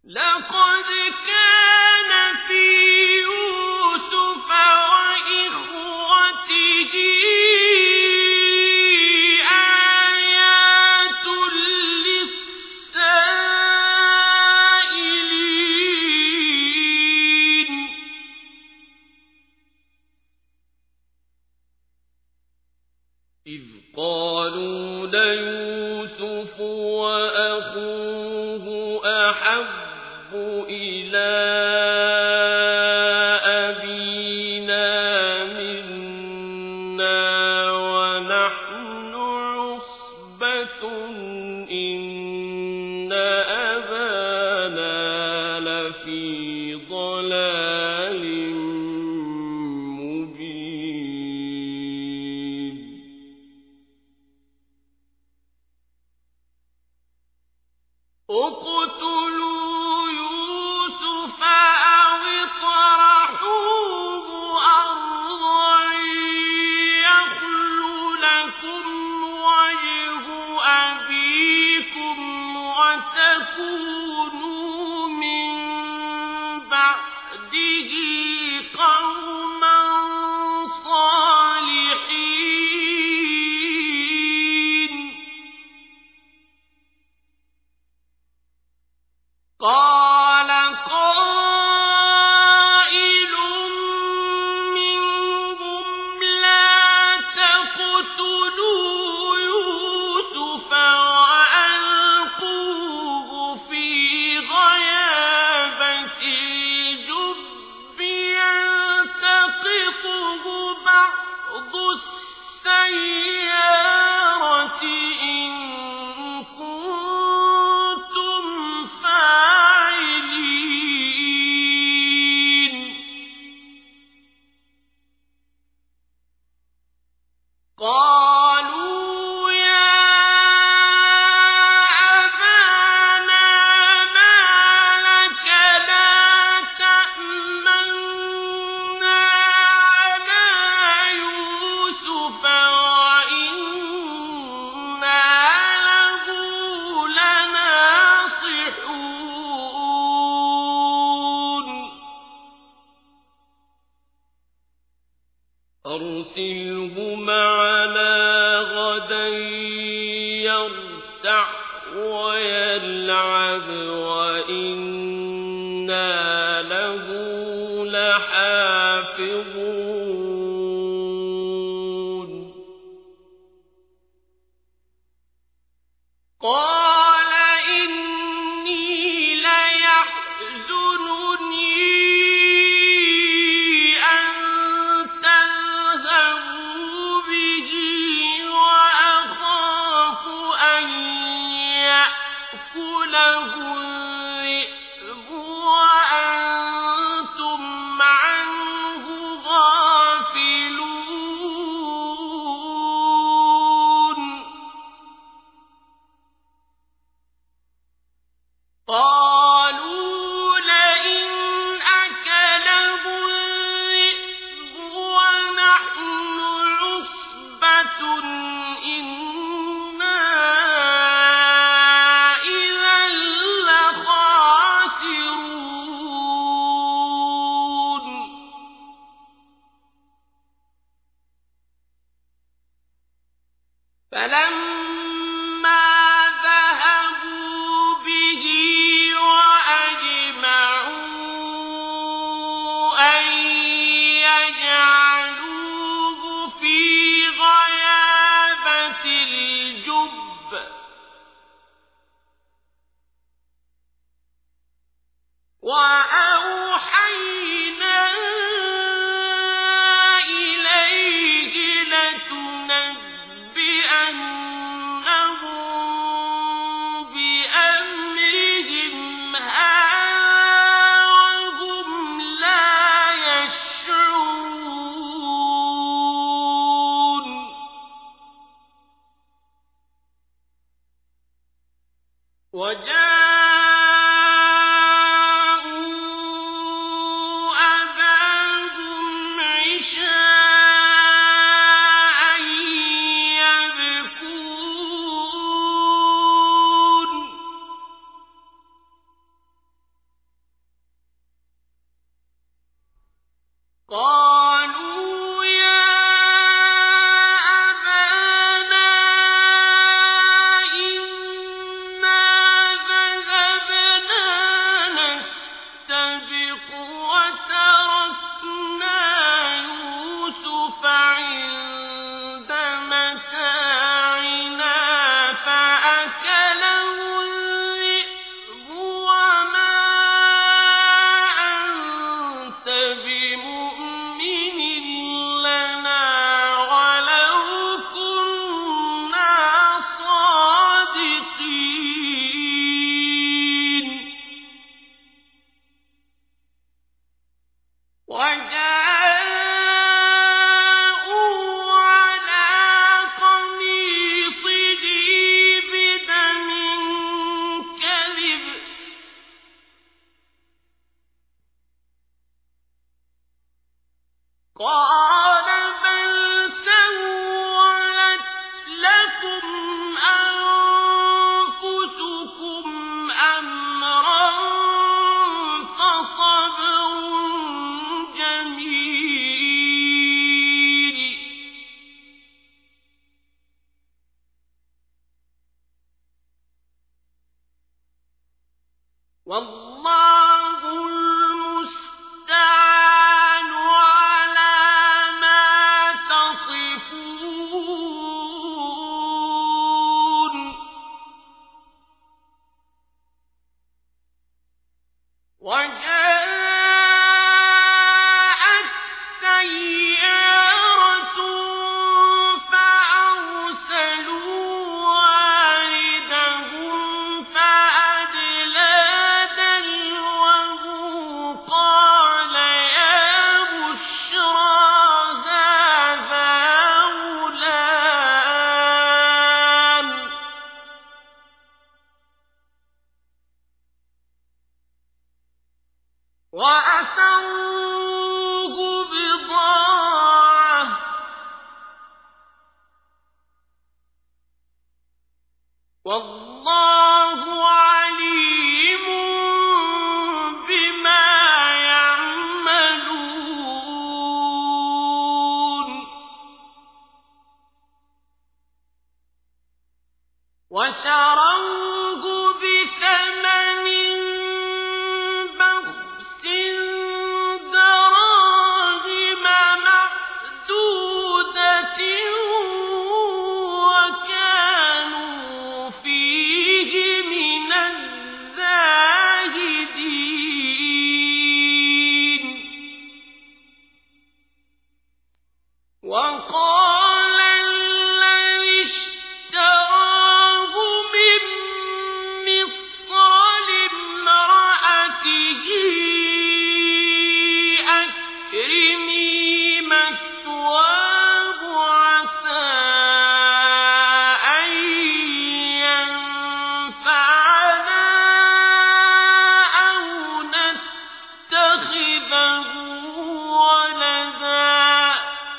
لقد كان في يوسف وإخوته آيات للسائلين إذ قالوا ليوسف وأخوه أحب إلى أبينا منا ونحن عصبة إن أبانا لفي ضلال مبين اقتلوا يوسف أو اطرحوه أرضا يخل لكم وجه أبيكم وتكونوا من بعده قوما صالحين قال قائل منهم لا تقتلوا يوسف وألقوه في غيابة الجب يلتقطه بعض السيارة إن كنتم فاعلين قالوا يا أبانا ما لك لا تأمنا على يوسف وإنا له لناصحون أرسله معنا غدا يرتع ويلعب وإنا له لحافظون قال إني ليحزنني أن تذهبوا به وأخاف أن يأكله الذئب وأنتم والله المستعان على ما تصفون وجاءت سيارة فأرسلوا واردهم فأدلى دلوه قال يا بشرى هذا غلام وأسروه بضاعة والله عليم بما يعملون وشروه بثمن بخس دراهم معدودة وكانوا فيه من الزاهدين وقال الذي اشتراه من مصر لامرأته أكرمي مثواه عسى أن ينفعنا أو نتخذه ولدا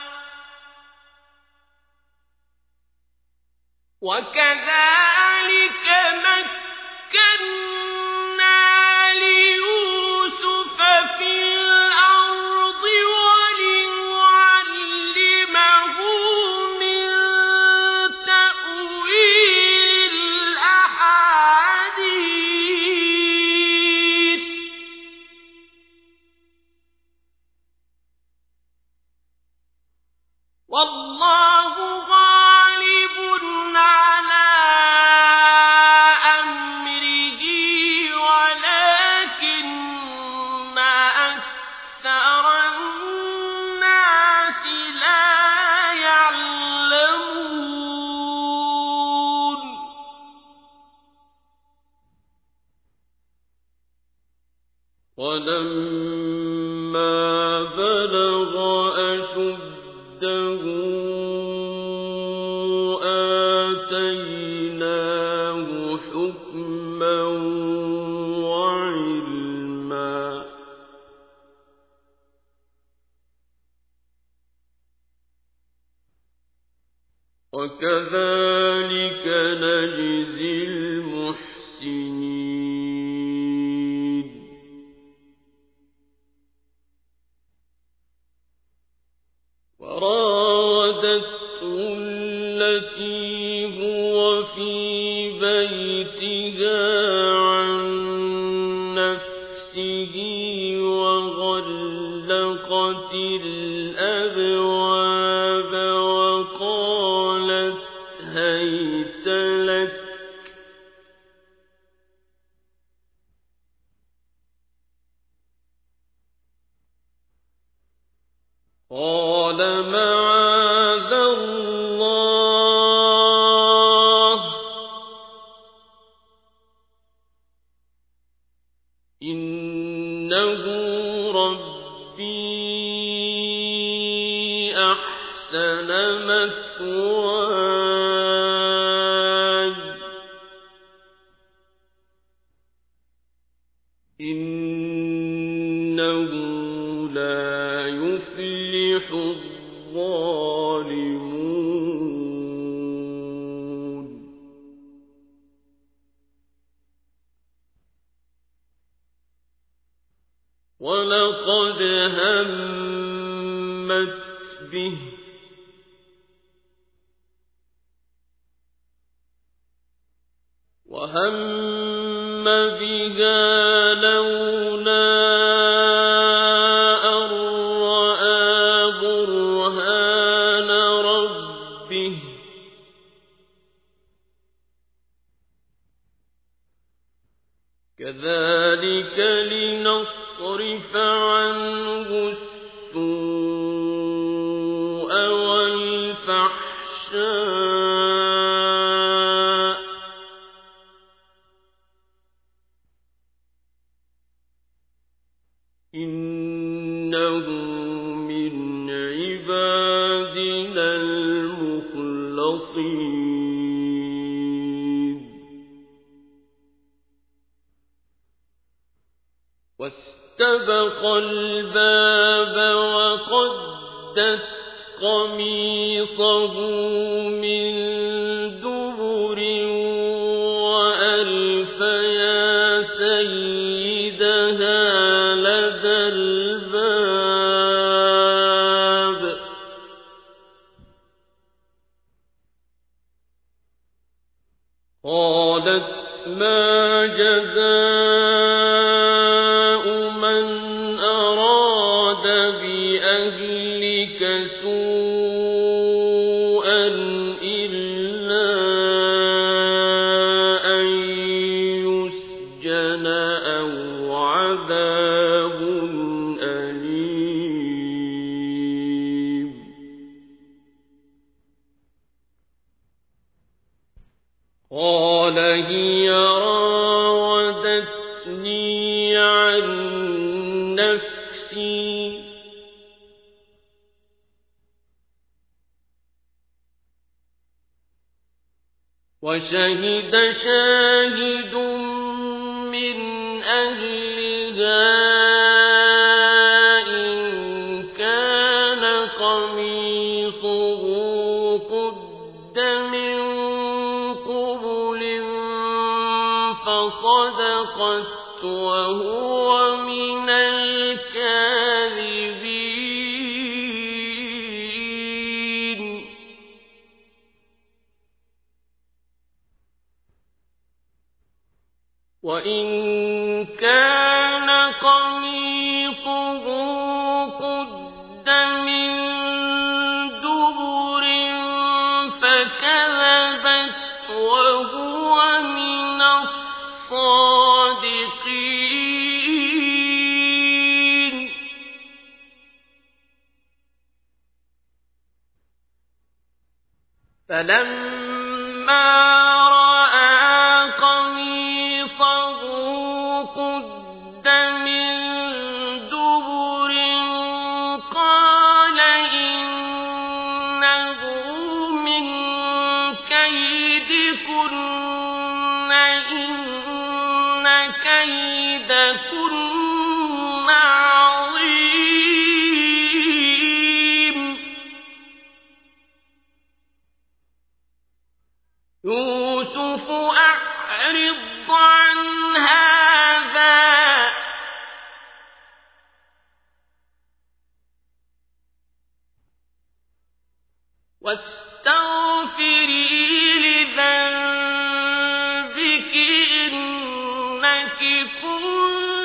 وكذلك مكنا ليوسف في الأرض ولنعلمه من تأويل الأحاديث والله غالب على أمره ولكن أكثر الناس لا يعلمون ولما بلغ أشده آتيناه حكما وعلما وكذلك نجزي المحسنين وراودته التي هو في بيتها عن نفسه وغلقت الأبواب وقالت هيت لك قال معاذ الله إنه ربي أحسن مثواي إنه لا يفلح الظالمون ولقد همت به وهم بها لولا أن رأى برهان ربه كذلك لنصرف عنه السوء والفحشاء إنه من عبادنا المخلصين واستبق الباب وقدت قميصه من دبر وألف يا سيدها لدى الباب قالت ما جزاء من أراد بأهلك سوءا إلا أن يسجن أو عذاب أليم قال هي راودتني عن نفسي وشهد شاهد من أهلها إن كان قميصه قد من قبل فصدقت وهو من الكاذبين وإن كان قميصه قد من دبر فكذبت وهو من الصادقين فلما رأى قميصه قد من دبر قال إنه من كيدكن إن كيدكن عظيم يوسف أعرض عن هذا واستغفري لذنبك إنك كنت